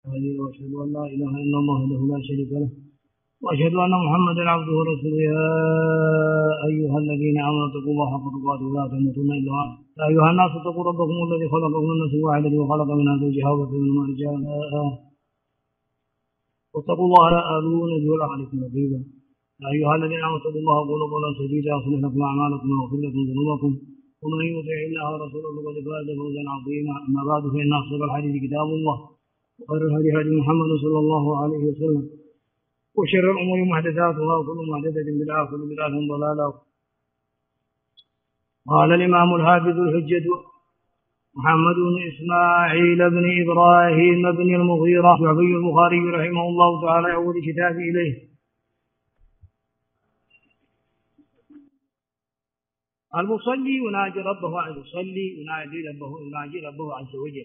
وأشهد أن لا إله إلا الله وحده لا شريك له وأشهد أن محمدا عبده ورسوله. يا أيها الذين آمنوا اتقوا الله حق تقاته ولا تموتن إلا وأنتم يا أيها الناس اتقوا ربكم الذي خلقكم من نفس واحدة وخلق منها زوجها وبث منهما رجالا واتقوا الله لا تأذون به ولا عليكم رقيبا. يا أيها الذين آمنوا اتقوا الله وقولوا قولا سديدا يصلح لكم أعمالكم ويغفر لكم ذنوبكم ومن يطع الله ورسوله فقد فاز فوزا عظيما. أما بعد فإن أصدق الحديث كتاب الله وخير الهدي هدي محمد صلى الله عليه وسلم وشر الأمور محدثاتها وكل محدثة بدعة وكل بدعة ضلالة. قال الإمام الحافظ الحجة محمد بن إسماعيل بن إبراهيم بن المغيرة شعبي البخاري رحمه الله تعالى يعود كتاب إليه. المصلي يناجي ربه عز وجل.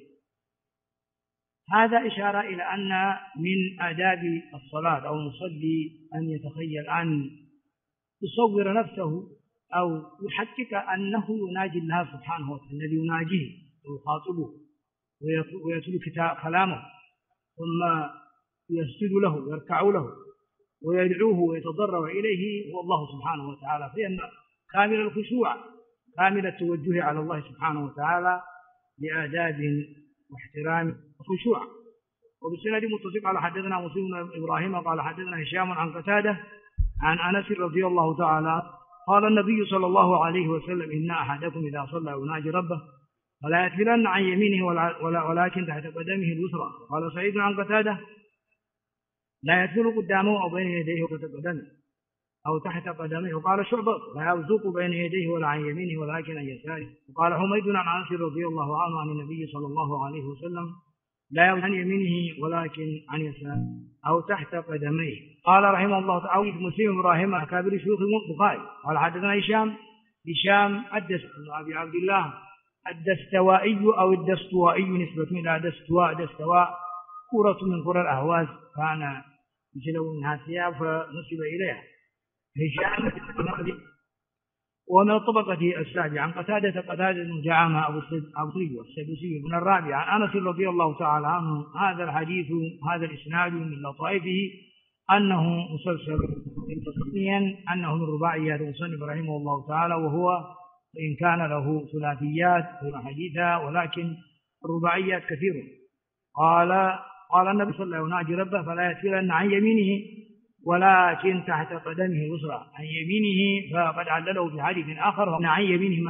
هذا إشارة إلى أن من آداب الصلاة أو المصلي أن يتخيل أن يصور نفسه أو يحقق أنه يناجي الله سبحانه وتعالى الذي يناجيه ويخاطبه ويتلو كلامه ثم يسجد له ويركع له ويدعوه ويتضرع إليه هو الله سبحانه وتعالى، فإن كامل الخشوع كامل التوجه على الله سبحانه وتعالى بآداب واحترام وخشوع. وبالسند متصل قال حدثنا مسلم بن إبراهيم قال حدثنا هشام عن قتادة عن أنس رضي الله تعالى قال النبي صلى الله عليه وسلم إن أحدكم إذا صلى يناجي ربه فلا يتفلن عن يمينه ولكن تحت قدمه اليسرى. قال سعيد عن قتادة لا يتفل قدامه أو بين يديه وتحت قدمه أو تحت قدمه. وقال شعبة لا يبزق بين يديه ولا عن يمينه ولكن عن يساره. وقال حميد عن أنس رضي الله عنه عن النبي صلى الله عليه وسلم لا عن يمينه ولكن عن يساره أو تحت قدميه. قال رحمه الله تعالى مسلم إبراهيم أكابر شيوخ البخاري قال حدثنا هشام أبي عبد الله الدستوائي أو الدستوائي نسبة إلى دستواء كرة من كرة الأهواز كان يجلو منها ثياب فنسب إليها هشام ومن الطبقة السابعة عن قتادة بن جعامة أبو طيب السدوسي من الرابعة عن أنس رضي الله تعالى عنه. هذا الحديث هذا الإسناد من لطائفه أنه مسلسل تصنيا أنه من رباعيات المصنف رحمه الله تعالى، وهو إن كان له ثلاثيات حديثا ولكن الرباعيات كثيرة. قال النبي صلى الله عليه وسلم يناجي ربه فلا يتفلن عن يمينه ولكن تحت قدمه اليسرى. عن يمينه فقد علله في حديث آخر وأن عن يمينه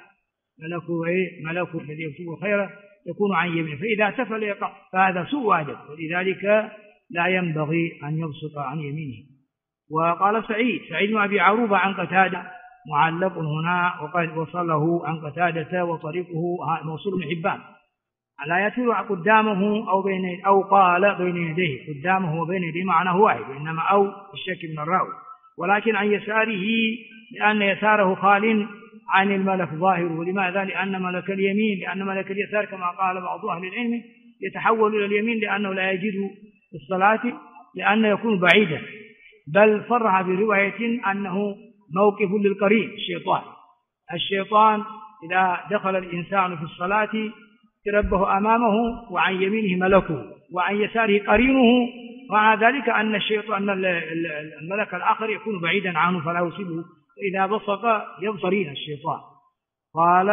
ملك الذي يكتب خيرا يكون عن يمينه، فإذا تفل يقع فهذا سوء أدب، ولذلك لا ينبغي أن يبسط عن يمينه. وقال سعيد بن أبي عروبة عن قتادة معلق هنا وقد وصله عن قتادة وطريقه موصول بن حبان لا يتفل قدامه أو قال بين يديه. قدامه وبين يديه معناه واحد، إنما أو الشك من الراوي. ولكن عن يساره لأن يساره خال عن الملك ظاهر. ولماذا؟ لأن ملك اليسار كما قال بعض أهل العلم يتحول إلى اليمين لأنه لا يجد في الصلاة لأنه يكون بعيدا، بل صرح برواية أنه موقف للقرين الشيطان إذا دخل الإنسان في الصلاة ربه أمامه وعن يمينه ملكه وعن يساره قرينه، ومع ذلك أن الملك الآخر يكون بعيدا عنه فلا يصيبه، إذا بصق يبصرين الشيطان. قال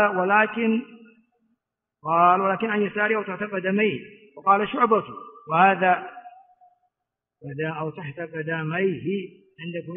ولكن عن يساره أو تحت قدميه. وقال شعبة وهذا أو تحت قدميه عندكم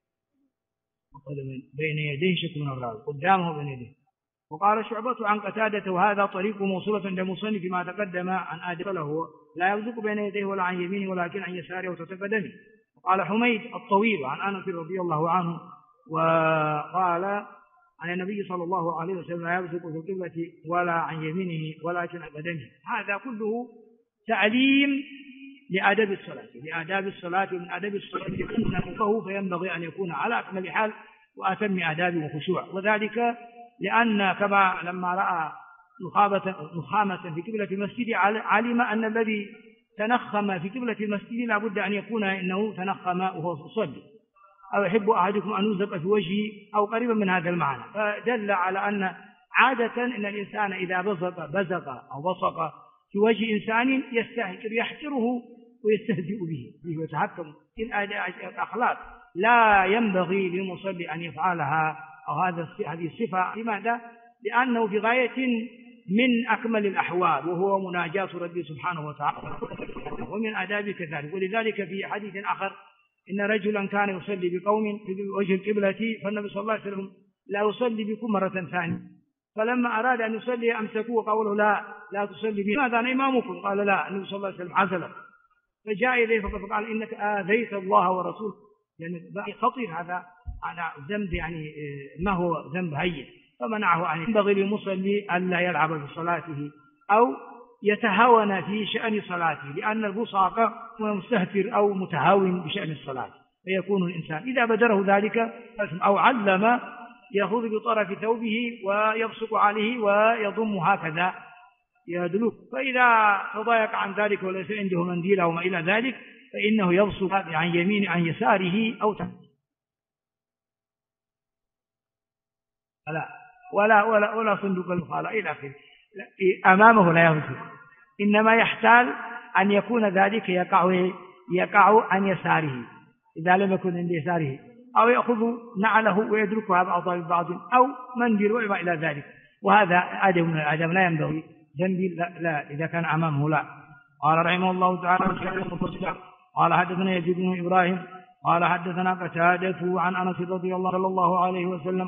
بين يديه شك من الراوي قدامه بين يديه. وقال شعبة عن قتادة وهذا طريق موصولة لمصنف فيما تقدم عن آدم له لا يبزق بين يديه ولا عن يمينه ولكن عن يساره وتتقدمه. وقال حميد الطويل عن أنس رضي الله عنه وقال عن النبي صلى الله عليه وسلم لا يبزق في القبلة ولا عن يمينه ولكن عن قدمه. هذا كله تعليم لآداب الصلاة ومن آداب الصلاة يكون نفقه فينبغي أن يكون على أكمل حال وأتم آداب وخشوع. وذلك لأن كما لما رأى نخامة في قبلة المسجد علم أن الذي تنخم في قبلة المسجد لا بد أن يكون إنه تنخم وهو يصلي أو يحب أحدكم أن يزق في وجهه أو قريبا من هذا المعنى. فدل على أن عادة إن الإنسان إذا بزق أو بصق في وجه إنسان يحتره ويستهزئ به ويتحكم في الأخلاق. لا ينبغي للمصلي أن يفعلها أو هذه الصفة. لماذا؟ لأنه في غاية من أكمل الأحوال، وهو مناجاة ربي سبحانه وتعالى، ومن آدابه كذلك. ولذلك في حديث آخر إن رجلا كان يصلي بقوم في وجه القبلة، فالنبي صلى الله عليه وسلم لا يصلي بكم مرة ثانية، فلما أراد أن يصلي أمسكوه وقالوا لا تصلي به، ماذا أنا إمامكم؟ قال لا، النبي صلى الله عليه وسلم عزله، فجاء إليه فقال إنك آذيت الله ورسوله. يعني خطير هذا ذنب، يعني ما هو ذنب هين، فمنعه. أن ينبغي للمصلي ألا يلعب بصلاته أو يتهاون في شأن صلاته، لأن البصاق هو مستهتر أو متهاون بشأن الصلاة، فيكون الإنسان إذا بدره ذلك أو علم يأخذ بطرف ثوبه ويبصق عليه ويضم هكذا يدلوك، فإذا تضايق عن ذلك وليس عنده منديل أو ما إلى ذلك فإنه يبصق عن يمين عن يساره أو تحت. ولا صندوق المخالة إلى آخره، أمامه لا يبصق، إنما يحتاج أن يكون ذلك يقع عن يساره إذا لم يكن عند يساره، أو يأخذ نعله ويدركها بعضها ببعض أو منديل وما إلى ذلك، وهذا أدب من الأدب لا ينبغي. ذنبي لا إذا كان أمامه لا. قال رحمه الله تعالى قال حدثنا يزيد بن إبراهيم قال حدثنا قتادة عن أنس رضي الله صلى الله عليه وسلم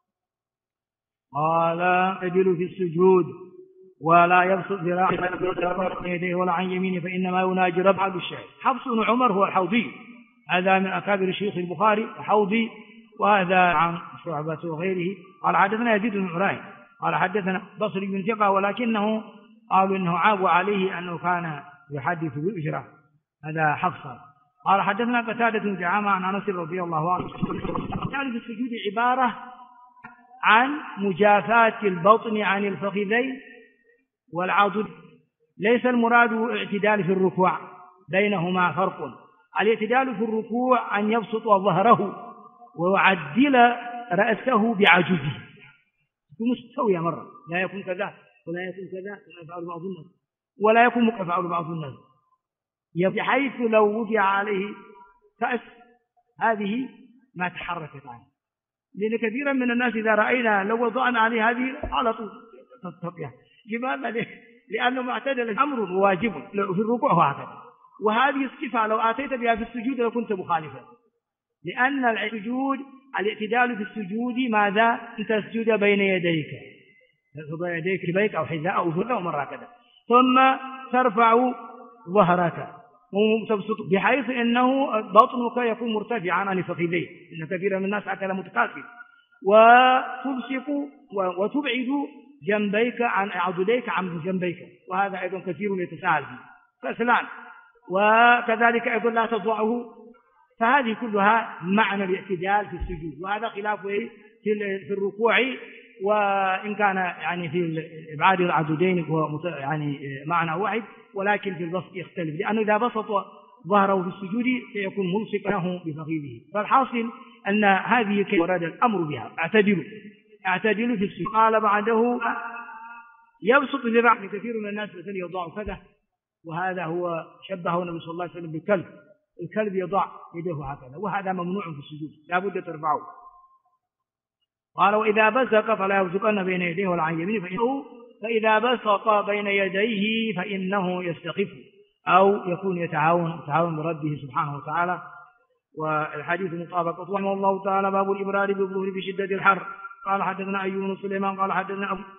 قال يجل في السجود ولا يبسط ذراعه بين يديه ولا عن يمينه فإنما يناجي ربعه بالشعر. حفص بن عمر هو الحوضي، هذا من أكابر شيوخ البخاري الحوضي، وهذا عن شعبة وغيره. قال حدثنا يزيد بن إبراهيم قال حدثنا بصري بن ثقة، ولكنه قالوا إنه عابوا عليه أنه كان يحدث بالأجرة، هذا حفص. قال حدثنا قتادة بن دعامة عن أنس رضي الله عنه قال في السجود عبارة عن مجافاة البطن عن الفخذين والعضد، ليس المراد اعتدال في الركوع، بينهما فرق. الاعتدال في الركوع أن يبسط ظهره ويعدل رأسه بعجزه، مستوية مرة، لا يكون كذا ولا يكون كذا كما يفعل بعض الناس، ولا يكون كما يفعل بعض الناس، بحيث لو وضع عليه كأس هذه ما تحركت عنه، لأن كثيرا من الناس إذا رأينا لو وضعنا عليه هذه على طول تستطيع. لماذا؟ لأنه معتدل أمر واجب في الركوع وهكذا، وهذه الصفة لو آتيت بها في السجود لكنت مخالفا، لأن السجود الاعتدال في السجود ماذا؟ أن تسجد بين يديك، تضع يديك ربيك أو حذاء أو فرقة ومرة كذا، ثم ترفع ظهرك وتبسط بحيث أنه بطنك يكون مرتفعا عن الفخذين، إن كثيرا من الناس أكل متكاسل، وتبسط وتبعد جنبيك عن عضديك عن جنبيك، وهذا أيضا كثير يتساهل فيه كسلان، وكذلك أيضا لا تضعه. فهذه كلها معنى الاعتدال في السجود، وهذا خلاف في الركوع، وإن كان يعني في إبعاد العضدين هو يعني معنى واحد، ولكن في البسط يختلف، لأنه إذا بسط ظهره في السجود سيكون ملصقا له بفخذه. فالحاصل أن هذه كيف ورد الأمر بها، اعتدلوا في السجود. قال بعده يبسط ذراعه، كثير من الناس مثلا يضع كذا، وهذا هو شبهه النبي صلى الله عليه وسلم بالكلب، الكلب يضع يده هكذا، وهذا ممنوع في السجود، لا بد ترفعه. قال وإذا بزق فلا يبزقن بين يديه ولا عن يمينه فإذا بسط بين يديه فإنه يستخف أو يكون يتعاون بربه سبحانه وتعالى. والحديث مطابق. رحمه الله تعالى باب الإبرار بالظهر في شدة الحر. قال حدثنا أيوب بن سليمان قال حدثنا أبو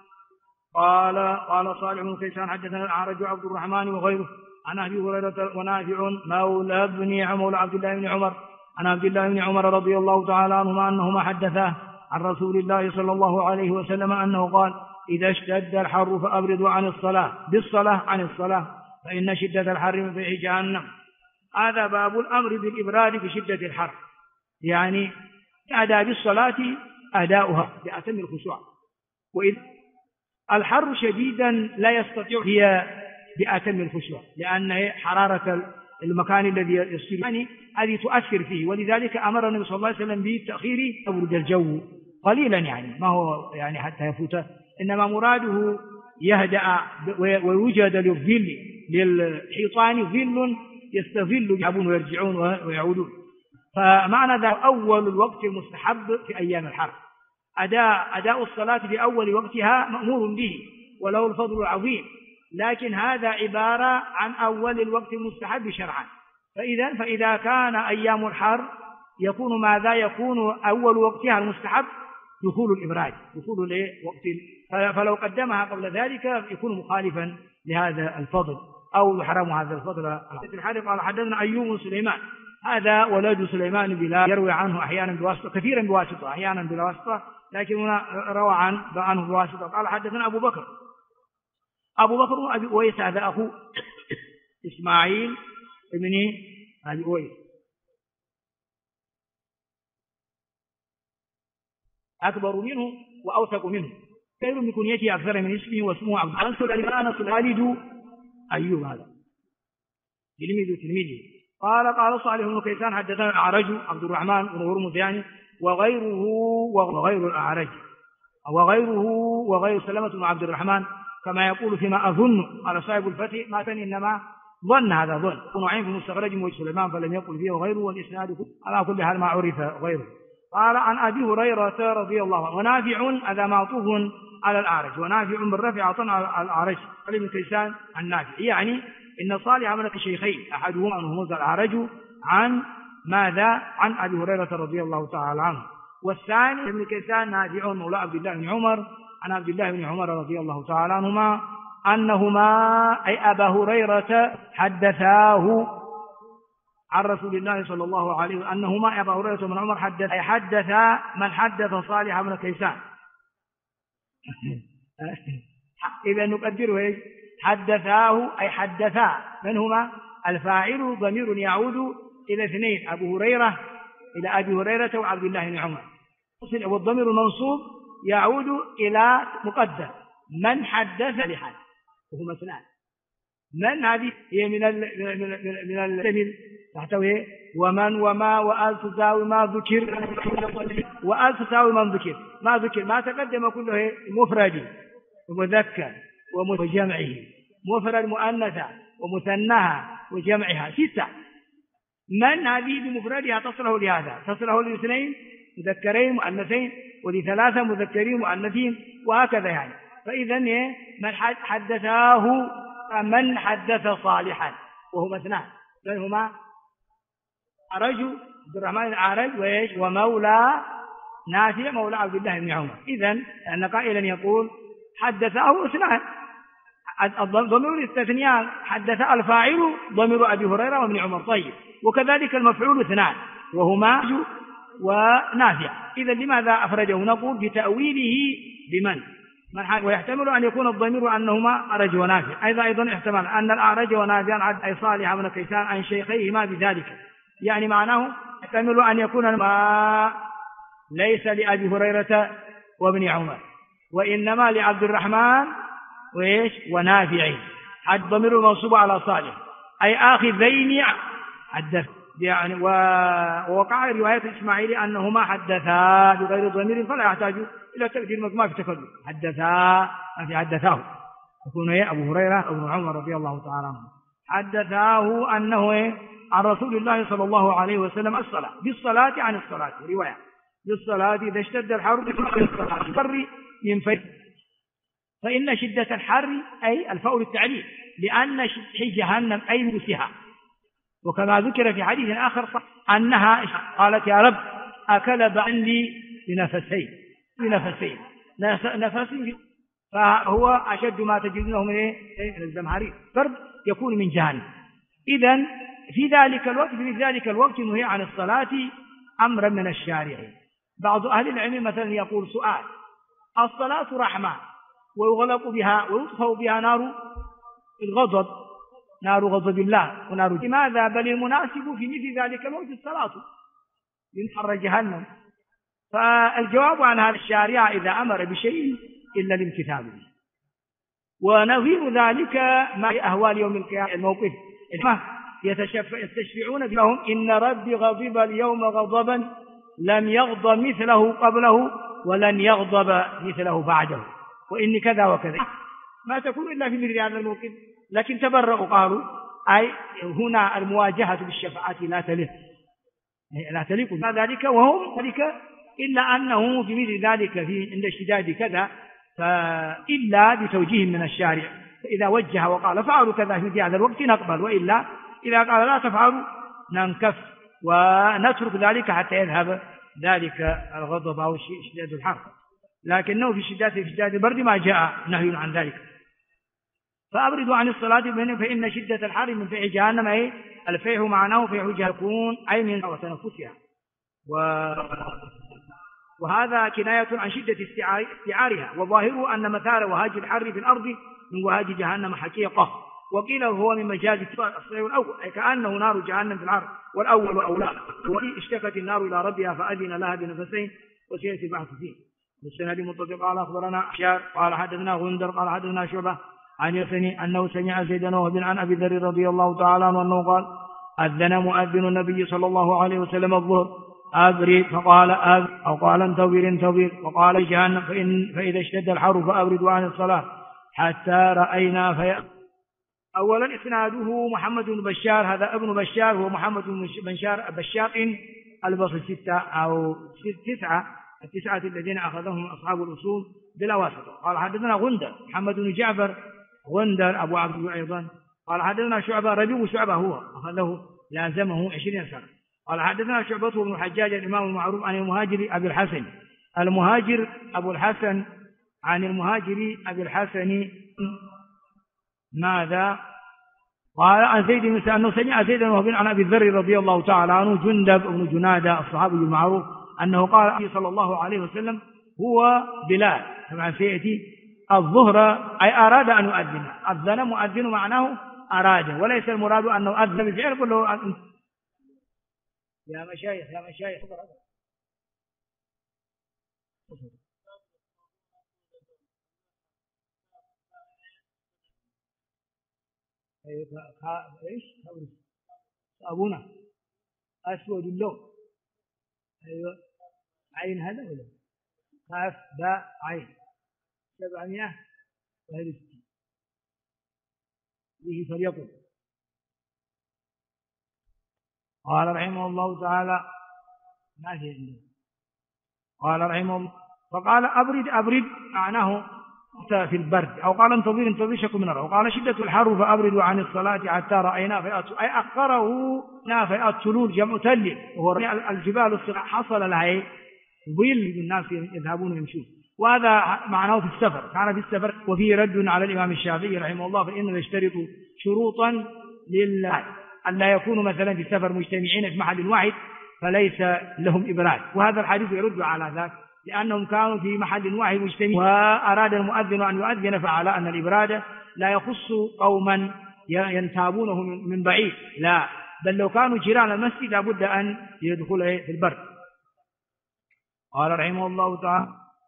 قال صالح بن كيسان حدثنا الأعرج عبد الرحمن وغيره عن أبي هريرة ونافع مولى عبد الله بن عمر عن عبد الله بن عمر رضي الله تعالى عنهما أنهما حدثاه عن رسول الله صلى الله عليه وسلم أنه قال إذا اشتد الحر فأبردوا عن الصلاة عن الصلاة فإن شدة الحر من فيح جهنم. هذا باب الأمر بالإبراد في شدة الحر، يعني آداب الصلاة أداؤها بأتم الخشوع، وإذ الحر شديدا لا يستطيع هي بأتم الخشوع، لأن حرارة المكان الذي يصير يعني هذه تؤثر فيه، ولذلك أمر النبي صلى الله عليه وسلم بالتأخير تبرد الجو قليلا، يعني ما هو يعني حتى يفوته، إنما مراده يهدأ ويوجد للظل للحيطان ظل يستظل يذهبون ويرجعون ويعودون. فمعنى ذا أول الوقت المستحب في أيام الحرب، أداء الصلاة في أول وقتها مأمور به وله الفضل العظيم، لكن هذا عبارة عن أول الوقت المستحب شرعا. فإذا كان أيام الحرب يكون ماذا؟ يكون أول وقتها المستحب دخول الإبراج، دخول وقت، فلو قدمها قبل ذلك يكون مخالفا لهذا الفضل أو يحرم هذا الفضل. الحارث قال حدثنا أيوب سليمان، هذا ولد سليمان بلا، يروي عنه أحيانا بواسطة، كثيرا بواسطة، أحيانا بلا واسطة، لكن هنا روى عنه بواسطة. قال حدثنا أبو بكر أبي أويس، هذا أخو إسماعيل ابن أبي أويس، أكبر منه وأوثق منه، خير من كنيته أكثر من اسمه، واسمه عبد الله والد أيوب، هذا تلميذه. قال صالح بن كيسان حدثنا الأعرج عبد الرحمن بن هرمز يعني وغير الأعرج وغير سلمة بن عبد الرحمن كما يقول فيما أظن على صاحب الفتح ما كان إنما ظن، هذا ظن. نعيم في مستخرج موجه سليمان فلم يقل فيه وغيره، والإسناد على كل حال ما عرف غيره. قال عن أبي هريرة رضي الله عنه، ونافع هذا معطوف على الأعرج، ونافع بالرفع عطا على الأعرج قال ابن كيسان عن نافع، يعني إن صالح من الشيخين أحدهما أنه هو الأعرج عن ماذا؟ عن أبي هريرة رضي الله تعالى عنه، والثاني ابن كيسان نافع مولى عبد الله بن عمر عن عبد الله بن عمر رضي الله تعالى عنهما أنهما أي أبا هريرة حدثاه عن رسول الله صلى الله عليه وسلم، أنهما أبا هريرة بن عمر حدثا من حدث صالح بن كيسان. إذا نقدره إيش؟ حدثاه أي حدثا، من هما؟ الفاعل ضمير يعود إلى اثنين، أبو هريرة إلى أبي هريرة وعبد الله بن عمر، والضمير المنصوب يعود إلى مقدر من حدث لحد، وهما اثنان. من هذه هي من الجميل تحتوي ومن وما وآل تساوي ما ذكر، وآل تساوي من ذكر ما ذكر، ما تقدم كله مفرد ومذكر وجمعه، مفرد مؤنثة ومثناها وجمعها 6. من هذه بمفردها تصله لهذا، تصله لاثنين مذكرين مؤنثين ولثلاثة مذكرين مؤنثين وهكذا يعني. فإذا من حدثاه من حدث صالحا وهما اثنان، من هما؟ أعرج عبد الرحمن الأعرج وإيش؟ ومولى نافع مولى عبد الله بن عمر. إذن أن قائلا يقول حدثاه اثنان، ضمير الاستثناء حدث الفاعل ضمير أبي هريرة وابن عمر، طيب، وكذلك المفعول اثنان وهما ونافع. إذا لماذا أفرده؟ نقول بتأويله بمن، ويحتمل أن يكون الضمير أنهما أعرج ونافع، أيضا احتمال أن الأعرج ونافع أي صالح بن كيسان عن شيخيهما بذلك، يعني معناه يحتمل أن يكون ما ليس لأبي هريرة وابن عمر، وإنما لعبد الرحمن وإيش؟ ونافع، الضمير المنصوب على صالح أي آخذين حدث يعني. ووقع رواية إسماعيل أنهما حدثا بغير ضمير فلا يحتاج إلى تقدير ما في تكلم، حدثا في حدثاه يكون أبو هريرة أو ابن عمر رضي الله تعالى عنه، حدثاه أنه عن رسول الله صلى الله عليه وسلم الصلاة بالصلاة عن الصلاة، رواية بالصلاة إذا اشتد الحر بالصلاة من فيه، فإن شدة الحر أي الفاء للتعليل، لأن جهنم أي موسها، وكما ذكر في حديث آخر أنها قالت يا رب أكل بعندي بنفسين نفس، فهو أشد ما تجدونه من الزمهرير، فرد يكون من جهنم. إذن في ذلك الوقت نهي عن الصلاة أمرا من الشارع. بعض أهل العلم مثلا يقول سؤال: الصلاة رحمة ويغلق بها ويطفأ بها نار الغضب، نار غضب الله ونار، لماذا؟ بل المناسب في مثل ذلك الوقت الصلاة من حر جهنم. فالجواب عن هذا الشارع إذا أمر بشيء إلا الامتثال به. ونظير ذلك ما أهوال يوم القيامة، الموقف يستشفعون لهم إن ربي غضب اليوم غضبا لم يغضب مثله قبله ولن يغضب مثله بعده، وإن كذا وكذا. ما تكون إلا في مثل هذا الموقف. لكن تبرأوا قالوا أي هنا المواجهة بالشفاعة لا تليق ذلك وهم ذلك، إلا أنه في مثل ذلك عند اشتداد كذا فإلا بتوجيه من الشارع، فإذا وجه وقال فعلوا كذا في هذا الوقت نقبل، وإلا إذا قال لا تفعلوا ننكف ونترك ذلك حتى يذهب ذلك الغضب أو شداد الحر. لكنه في شداد البرد ما جاء نهي عن ذلك. فأبردوا عن الصلاة فإن شدة الحر من فيح جهنم، أي الفيح معناه فيح جهنم أي من وتنفسها، وهذا كناية عن شدة استعارها، وظاهره أن مثال وهاج الحر في الأرض من وهاج جهنم حقيقة، وقيل هو من مجاز الصيغ الأول، أي كأنه نار جهنم في الحر، والأول أولى، واشتكت النار إلى ربها فأذن لها بنفسين وسيأتي البحث فيه. بالسند المتصل قال أخبرنا شار قال حدثنا غندر قال حدثنا شعبة عن يحيى أنه سمع زيد وهب عن أبي ذر رضي الله تعالى عنه أنه قال أذن مؤذن النبي صلى الله عليه وسلم الظهر أبرد، فقال أو قال انتظر، وقال جهنم فإذا اشتد الحر فأبردوا عن الصلاة حتى رأينا أولا إسناده محمد بن بشار، هذا ابن بشار هو محمد بن بشار البصري التسعة الذين أخذهم أصحاب الأصول بلا واسطة. قال حدثنا غندر محمد بن جعفر غندر أبو عبد الله أيضا قال حدثنا شعبة ربيع شعبة هو أخذه لازمه 20 سنة. قال حدثنا شعبة بن الحجاج الإمام المعروف عن المهاجر أبي الحسن المهاجر أبو الحسن عن المهاجر أبي الحسن ماذا؟ قال عن زيد بن أنه سمع زيد وهب عن أبي الذر رضي الله تعالى عنه جندب بن جنادة الصحابي المعروف أنه قال صلى الله عليه وسلم هو بلال، طبعا سيأتي الظهر أي أراد أن يؤذن، أذن مؤذن معناه أراد، وليس المراد أنه أذن بالفعل كله. يا مشايخ ايش أبونا أسود اللون، أيوة عين هذا ولا كاف باء عين 761 به فليقل. قال رحمه الله تعالى ما في عنده، قال رحمه الله فقال أبرد معناه في البرد، أو قال انتظر شك من الرعب، وقال شدة الحر فأبردوا عن الصلاة حتى رأينا فيأت، أي أخره نافئات تلول جمع تل، وهو الجبال الصغار حصل لها ظل الناس يذهبون يمشون، وهذا معناه في السفر، كان في السفر. وفيه رد على الإمام الشافعي رحمه الله فإنه يشترط شروطا أن لا يكونوا مثلا في السفر مجتمعين في محل واحد فليس لهم إبراد، وهذا الحديث يرد على ذلك لأنهم كانوا في محل واحد مجتمعين، وأراد المؤذن أن يؤذن فعلى أن الإبراد لا يخص قوما ينتابونه من بعيد، لا، بل لو كانوا جيران المسجد لابد أن يدخلوا في البرد. قال رحمه الله تعالى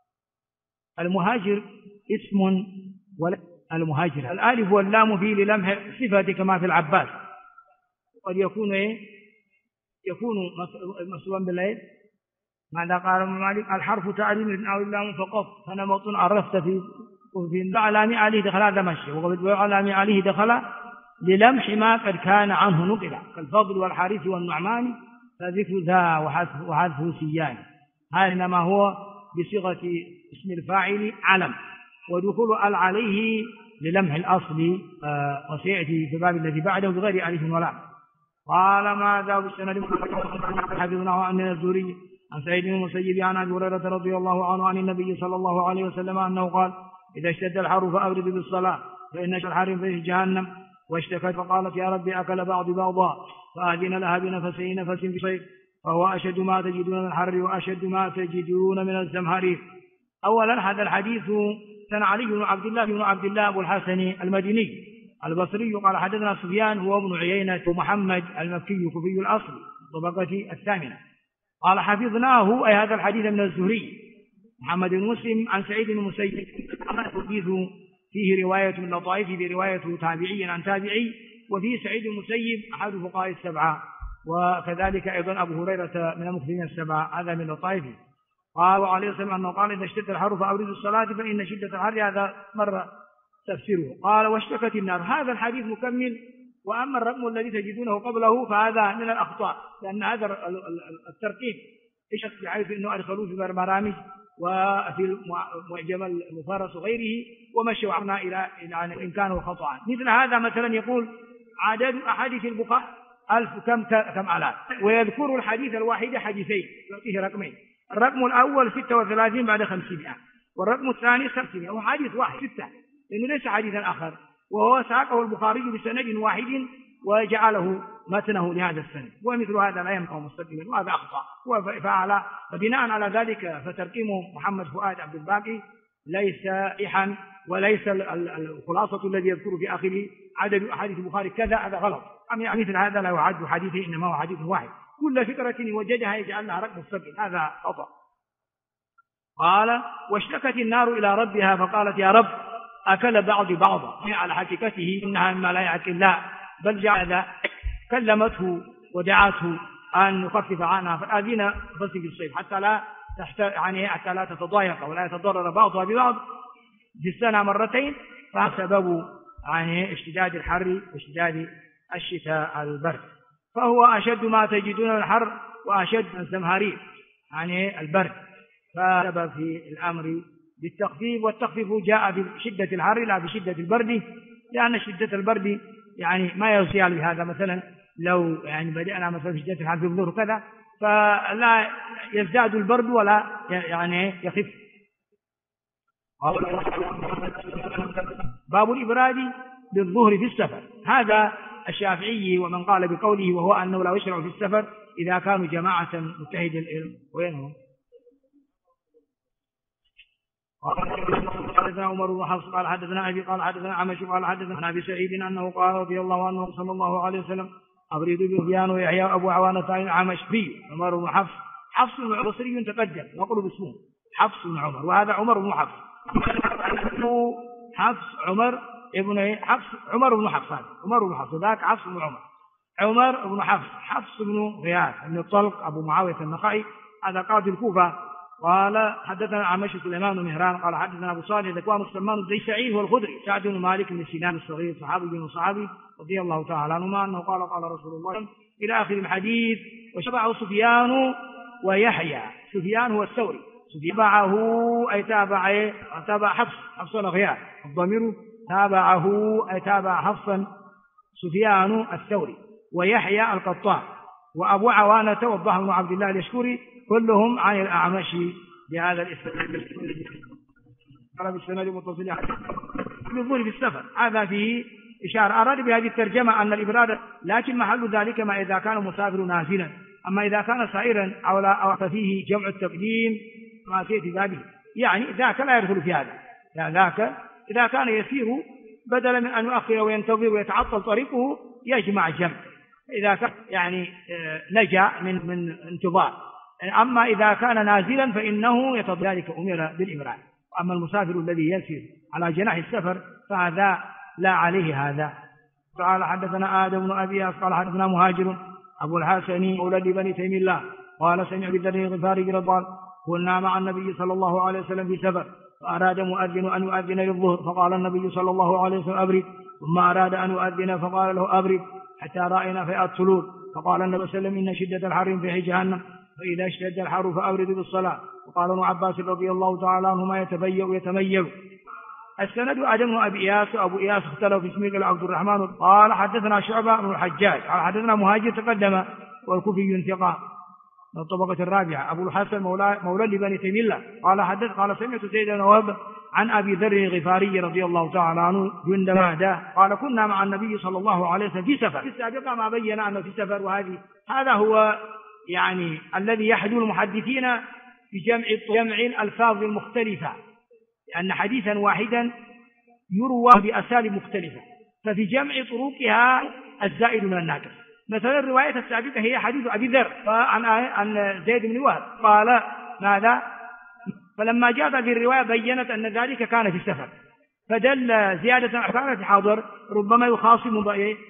المهاجر اسم المهاجر الألف واللام فيه للمح صفة كما في العباس، قد يكون يكون مسلوبا بالليل. ماذا قال مالك الحرف تعليم أو اللام فقط، فنمط عرفت في علام عليه دخل هذا مشي، وقد علام عليه دخل للمح ما قد كان عنه نقل كالفضل والحارث والنعمان، فذكر ذا وحذف سيان، هذا إنما هو بصيغة اسم الفاعل علم، ودخول عليه للمح الأصل، وسيأتي في الباب الذي بعده بغير ألف ولا. قال ماذا بالسند حفظنا عن الزهري عن سعيد بن المسيب عن أبي هريرة رضي الله عنه عن النبي صلى الله عليه وسلم أنه قال إذا اشتد الحر فأبرد بالصلاة فإن الحر في جهنم، واشتكت فقالت يا ربي أكل بعضا فأذن لها نفس في صيف، فهو أشد ما تجدون من الحر وأشد ما تجدون من الزمهرير. أولا هذا الحديث سن علي بن عبد الله أبو الحسن المديني البصري قال حدثنا سفيان هو ابن عيينة ومحمد المكي كوفي الأصل طبقة الثامنة، قال حفظناه أي هذا الحديث من الزهري محمد بن مسلم عن سعيد بن المسيب، الحديث فيه رواية من لطائف برواية تابعي عن تابعي، وفيه سعيد بن المسيب أحد فقهاء السبعة، وكذلك أيضا أبو هريرة من المكثرين السبعة، هذا من لطائفه. قال عليه الصلاة والسلام أنه قال إذا اشتد الحر فأبردوا الصلاة فإن شدة الحر، هذا مرة تفسيره. قال واشتكت النار. هذا الحديث مكمل. وأما الرقم الذي تجدونه قبله فهذا من الأخطاء، لأن هذا الترتيب إيش بحيث أنه أدخلوه في برامج وفي معجم المفارس وغيره ومشوا عنا إلى إن كانوا خطأ. مثل هذا مثلا يقول عدد أحاديث البخاري 1000 كم آلاف، ويذكر الحديث الواحد حديثين يعطيه رقمين. الرقم الأول 36 بعد 500، والرقم الثاني 500، وحديث واحد 6، لأنه ليس حديثا آخر، وهو ساقه البخاري بسند واحد وجعله متنه لهذا السند. ومثل هذا لا ينفع مستقيما، وهذا أخطأ. فبناء على ذلك فترقيم محمد فؤاد عبد الباقي ليس صحيحا، وليس الخلاصة الذي يذكر في آخره عدد أحاديث البخاري كذا، هذا غلط. مثل هذا لا يعد حديثه، إنما هو حديث واحد، كل فكرة يوجدها يجعل لها رقم مستقيم، هذا خطأ. قال واشتكت النار إلى ربها فقالت يا رب أكل بعض بعضا، على حقيقته إنها مما لا يعقل، لا بل جعل كلمته ودعته أن يخفف عنها فآذينا فصل الصيف حتى لا تتضايق ولا يتضرر بعضها ببعض في السنة مرتين، فسبب اشتداد الحر واشتداد الشتاء البرد. فهو أشد ما تجدون من الحر وأشد الزمهرير البرد، فسبب في الأمر بالتخفيف، والتخفيف جاء بشدة الحر لا بشدة البرد، لأن شدة البرد ما يصير بهذا. مثلا لو بدأنا مثلا في شدة الحر في الظهر كذا، فلا يزداد البرد ولا يخف. باب الإبراد بالظهر في السفر. هذا الشافعي ومن قال بقوله، وهو أنه لا يشرع في السفر إذا كانوا جماعة متحد العلم. وينهم؟ حدثنا عمر بن حفص قال حدثنا أبي قال حدثنا عمش قال حدثنا عن أبي سعيد أنه قال رضي الله عنه صلى الله عليه وسلم أبرد بسفيان ويحيى أبو عوانة عن عمش بي عمر بن حفص. حفص بن بصري تقدم نقول باسمه حفص بن عمر، وهذا عمر بن حفص. حفص عمر ابن حفص عمر بن حفص، عمر بن حفص ذاك حفص بن عمر. عمر بن حفص حفص بن غياث بن الطلق أبو معاوية النخعي، هذا قاضي الكوفة. قال حدثنا عمش سليمان بن مهران قال حدثنا أبو صالح ذكوان السمان الديسعي والخدري سعد بن مالك بن سنان الصغير صحابي بن صحابي رضي الله تعالى عنهما أنه قال قال رسول الله إلى آخر الحديث. وشبعه سفيان ويحيى. سفيان هو الثوري، تابعه أي تابع حفص الغياث، الضمير تابعه أي تابع حفصا سفيان الثوري ويحيى القطان وأبو عوانة وضح بن عبد الله اليشكري، كلهم عن الأعمش بهذا الاسناد. قال بالسند المتصل بالظهر في السفر. هذا فيه إشارة. أراد بهذه الترجمة أن الإبراد، لكن محل ذلك ما إذا كان مسافر نازلا، أما إذا كان سائرا أو ففيه جمع التقديم ما سيأتي بابه، ذاك لا يدخل في هذا. ذاك إذا كان يسير بدلا من أن يؤخر وينتظر ويتعطل طريقه يجمع جمع، إذا كان نجا من انتظار. أما إذا كان نازلا فإنه ذلك أمر بالإبراد. أما المسافر الذي يسير على جناح السفر فهذا لا عليه هذا. قال حدثنا آدم بن أبي قال حدثنا مهاجر أبو الحسن مولى بني تيم الله قال سمع بذر الغفاري رضي الله عنه كنا مع النبي صلى الله عليه وسلم في سفر، فأراد مؤذن أن يؤذن للظهر فقال النبي صلى الله عليه وسلم أبرد، ثم أراد أن يؤذن فقال له أبرد حتى رأينا فئات طلول، فقال النبي صلى الله عليه وسلم إن شدة الحر في جهنم، فإذا اشتد الحر فأبردوا بالصلاة. وقال ابن عباس رضي الله تعالى عنهما يتميز. السند آدم بن أبي إياس وأبو إياس اختلف في اسمه قال عبد الرحمن قال حدثنا شعبة بن الحجاج قال حدثنا مهاجر تقدم والكوفي ثقة من الطبقة الرابعة. أبو الحسن مولى لبني تيم الله قال سمعت زيد بن وهب عن أبي ذر الغفاري رضي الله تعالى عنه جندماده قال كنا مع النبي صلى الله عليه وسلم في سفر. في السابقة ما بين أنه في سفر، هذا هو الذي يحدو المحدثين في جمع الألفاظ المختلفة، لأن حديثا واحدا يروى بأساليب مختلفة، ففي جمع طرقها الزائد من الناقص. مثلا الرواية السابقة هي حديث أبي ذر عن زيد بن وهب قال ماذا؟ فلما جاءت في الرواية بيّنت أن ذلك كان في السفر، فدل زيادة كانت في حاضر ربما يخاصم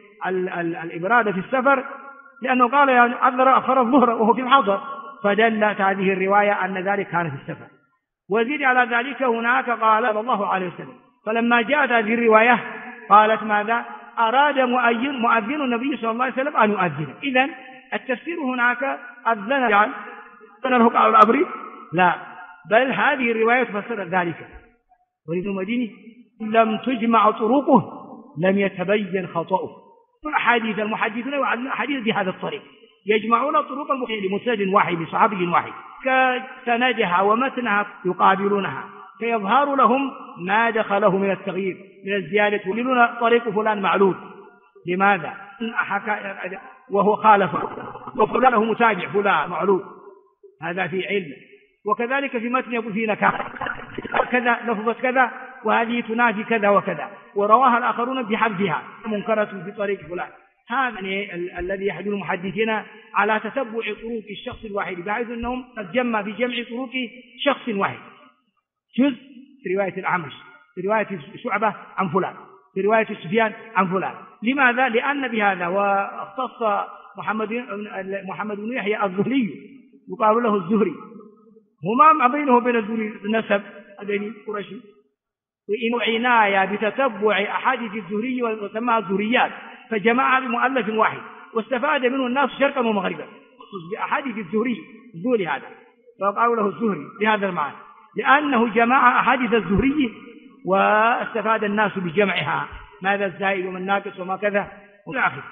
الإبراد في السفر، لأنه قال عذر أخر الظهر وهو في الحضر، فدلت هذه الرواية أن ذلك كان في السفر. وزيد على ذلك هناك قال صلى الله عليه وسلم فلما جاءت هذه الرواية قالت ماذا؟ أراد مؤذن النبي صلى الله عليه وسلم أن يؤذن. إذن التفسير هناك أذن له على الأبر؟ لا، بل هذه الرواية تفسر ذلك. ولابن المديني لم تجمع طرقه لم يتبين خطأه. أحاديث المحدثون يعلمون أحاديث بهذا الطريق، يجمعون طرق المحدث لمسند واحد لصحابي واحد كسندها ومتنها يقابلونها فيظهر لهم ما دخله من التغيير من الزيادة، يقولون طريق فلان معلول. لماذا؟ وهو خالفه، وفلان له متابع فلان معلول، هذا في علم. وكذلك في متن يقول فيه نكارة كذا لفظة كذا وهذه تنافي كذا وكذا، ورواها الآخرون بحذفها منكرة في طريق فلان. هذا الذي يحدث المحدثين على تتبع طرق الشخص الواحد، بحيث أنهم تجمع في جمع طرق شخص واحد، جزء في رواية الأعمش، في رواية شعبة عن فلان، في رواية سفيان عن فلان. لماذا؟ لأن بهذا واختص محمد بن يحيى الزهري يقال له الزهري، هما ما بينه وبين الزهري نسب أدني قرشي، وإن عناية بتتبع أحاديث الزهري وسماها الزهريات فجمعها بمؤلف واحد واستفاد منه الناس شرقا ومغربا بأحاديث الزهري الزهري هذا، فقالوا له الزهري بهذا المعنى لأنه جمع أحاديث الزهري واستفاد الناس بجمعها، ماذا الزائد ومن ناقص وما كذا وإلى آخره.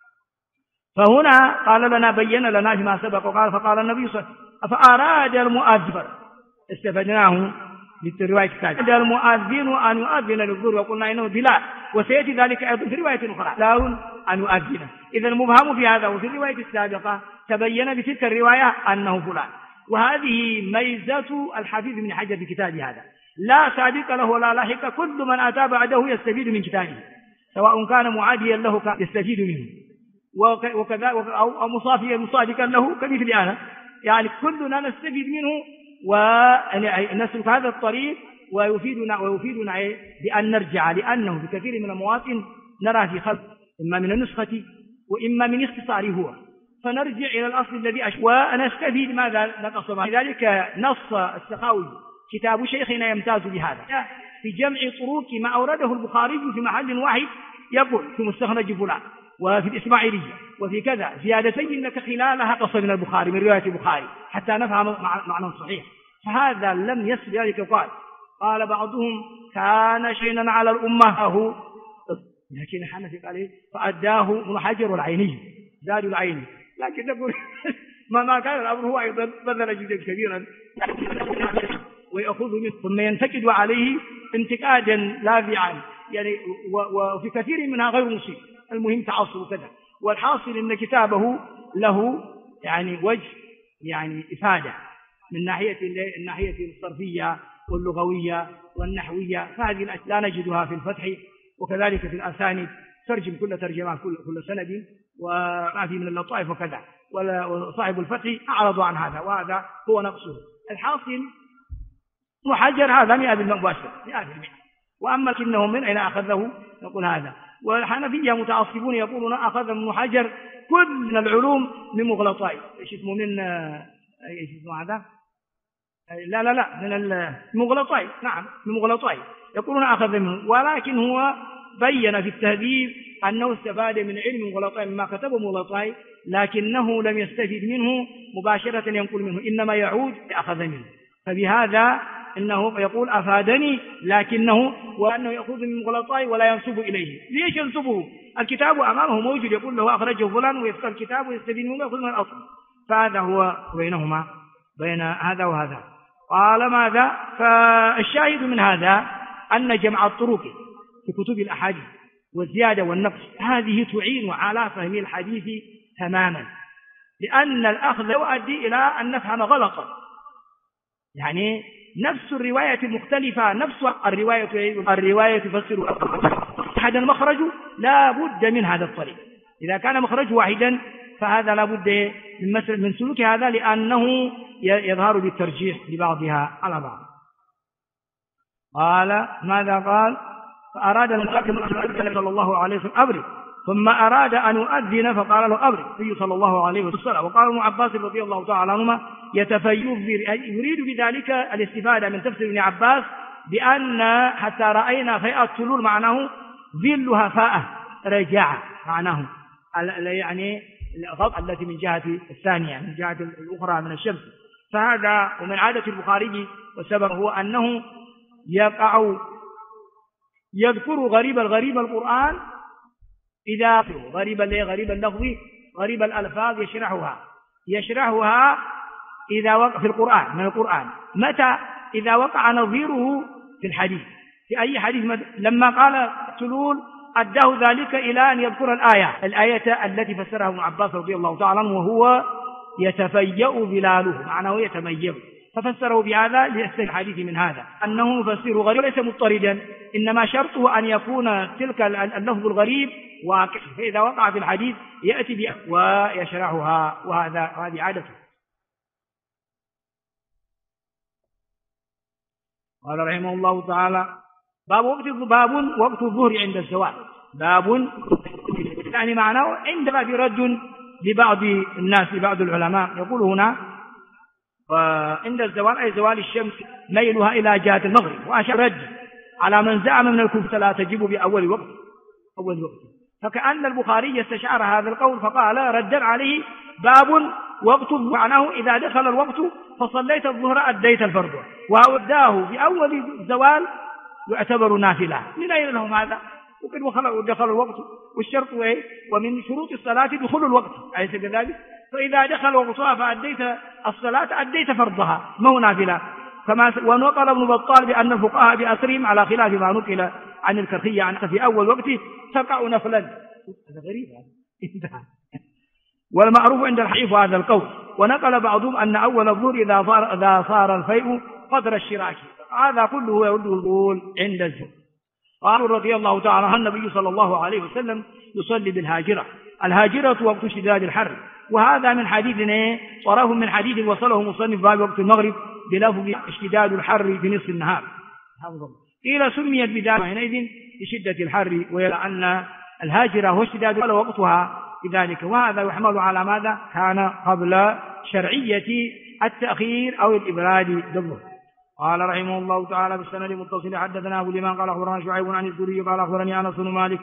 فهنا قال لنا بين لنا ما سبق وقال فقال النبي صلى الله عليه وسلم فأراد المؤذن، استفدناه بالرواية الثالثة، أراد المؤذن أن يؤذن للظهر وقلنا إنه بلال، وسيأتي ذلك أيضا في رواية أخرى لا أن يؤذن. إذا المبهم في هذا وفي الرواية السابقة تبين بتلك الرواية أنه فلان. وهذه ميزة الحفيظ بن حجر في كتابه هذا، لا سابق له ولا لاحق، كل من أتى بعده يستفيد من كتابه سواء كان معاديا له يستفيد منه وكذا أو مصادقا له كمثل أنا، يعني كلنا نستفيد منه ونسلك هذا الطريق ويفيدنا بأن نرجع، لأنه في كثير من المواطن نرى في خلق إما من النسخة وإما من اختصاره هو، فنرجع إلى الأصل الذي ونستفيد ماذا نقص. لذلك نص السخاوي كتاب شيخنا يمتاز بهذا في جمع طرق ما أورده البخاري في محل واحد، يقول في مستخرج فلان وفي الإسماعيلية وفي كذا زيادتين لك خلالها قصر من البخاري من رواية البخاري حتى نفهم معنى صحيح. فهذا لم يصل ذلك. قال بعضهم كان شيئا على الأمة لكن حنفي قال فأداه ابن حجر العيني زاد العيني، لكن تقول ما كان الأمر هو أيضا بذل جدا كبيرا ويأخذ منه ثم ينتقد عليه انتقادا لاذعا، يعني وفي كثير منها غير مصيب، المهم تعصب كذا. والحاصل أن كتابه له يعني وجه يعني إفادة من الناحية الصرفية واللغوية والنحوية، فهذه لا نجدها في الفتح، وكذلك في الأسانيد ترجم كل ترجمة كل سند وما في من اللطائف وكذا، وصاحب الفتح أعرض عن هذا وهذا هو نقصه. الحاصل محجر هذا 100% مباشر 100%. وأما كنه من أين أخذه نقول هذا. والحنفية متعصبون يقولون أخذ من محجر كل العلوم من مغلطاي، ايش اسمه من ايش اسمه هذا لا من المغلطاي، نعم من مغلطاي يقولون أخذ منه، ولكن هو بين في التهذيب أنه استفاد من علم مغلطاي مما كتبه مغلطاي، لكنه لم يستفيد منه مباشرة ينقل منه، إنما يعود أخذ منه. فبهذا إنه يقول أفادني، لكنه وأنه يأخذ من مغلطاي ولا ينسب إليه. ليش ينسبه؟ الكتاب أمامه موجود، يقول له أخرجه فلان ويفتح الكتاب ويستفيد منه ويأخذ من الأصل. فهذا هو بينهما بين هذا وهذا. قال ماذا؟ فالشاهد من هذا أن جمع الطرق في كتب الأحاديث والزيادة والنقص هذه تعين على فهم الحديث تماما، لأن الأخذ يؤدي إلى أن نفهم غلطا، يعني نفس الرواية المختلفة نفس الرواية تفسر أحد المخرج لا بد من هذا الطريق. إذا كان مخرج واحدا فهذا لا بد من سلوك هذا، لأنه يظهر بالترجيح لبعضها على بعض. قال ماذا قال؟ فأراد المؤذن صلى الله عليه وسلم أبرد، ثم أراد أن يؤذن فقال له أبرد النبي صلى الله عليه وسلم. وقال ابن عباس رضي الله تعالى عنهما يريد بذلك الاستفادة من تفسير ابن عباس بأن حتى رأينا فيئة تلول معناه ظلها فاءة رجاعة معناه يعني الغض التي من جهة الثانية من جهة الأخرى من الشمس. فهذا ومن عادة البخاري والسبب هو أنه يذكر غريب القرآن إذا غريب اللفظ غريب الألفاظ يشرحها إذا وقع في القرآن من القرآن. متى؟ إذا وقع نظيره في الحديث. في أي حديث لما قال تلول أداه ذلك إلى أن يذكر الآية التي فسرها ابن عباس رضي الله تعالى عنه وهو يتفيأ ظلاله معناه يتميز، ففسره بهذا ليستفيد الحديث من هذا أنه يفسر غريب ليس مضطردا، إنما شرطه أن يكون تلك اللفظ الغريب واقع، فإذا وقع في الحديث يأتي بها ويشرحها، وهذه عادته. قال رحمه الله تعالى باب وقت الظهر عند الزوال. باب يعني معناه عند باب رد لبعض الناس لبعض العلماء يقول هنا عند الزوال أي زوال الشمس ميلها إلى جهة المغرب، وأشار رد على من زعم من الكفة لا تجب بأول وقت فكأن البخاري استشعر هذا القول فقال ردا عليه باب وقت معناه إذا دخل الوقت فصليت الظهر أديت الفرض، وأوداه بأول الزوال يعتبر نافلة. من أين لهم هذا؟ وقد دخل الوقت والشرط ومن شروط الصلاة دخول الوقت أليس كذلك؟ فإذا دخل وقتها فأديت الصلاة أديت فرضها ما هو نافلة. ونقل ابن بطال بأن الفقهاء بأسرهم على خلاف ما نقل عن الكرخية عن في أول وقته تقع نفلا. هذا غريب هذا. والمعروف عند الحنيف هذا القول. ونقل بعضهم أن أول الظهر إذا صار الفيء قدر الشراك. هذا كله يرد القول عند الزهر. قالوا رضي الله تعالى عن النبي صلى الله عليه وسلم يصلي بالهاجرة. الهاجرة وقت اشتداد الحر، وهذا من حديث وراه من حديث وصله مصنف باب وقت المغرب بلفظ اشتداد الحر في نصف النهار. قيل سميت بذلك حينئذ لشدة الحر، ويرى الهاجرة هو اشتداد وقتها بذلك، وهذا يحمل على ماذا كان قبل شرعية التأخير أو الإبراد ضده. قال رحمه الله تعالى بالسند المتصل حدثنا أبو اليمان قال أخبرنا شعيب عن الزهري قال أخبرني أنس بن مالك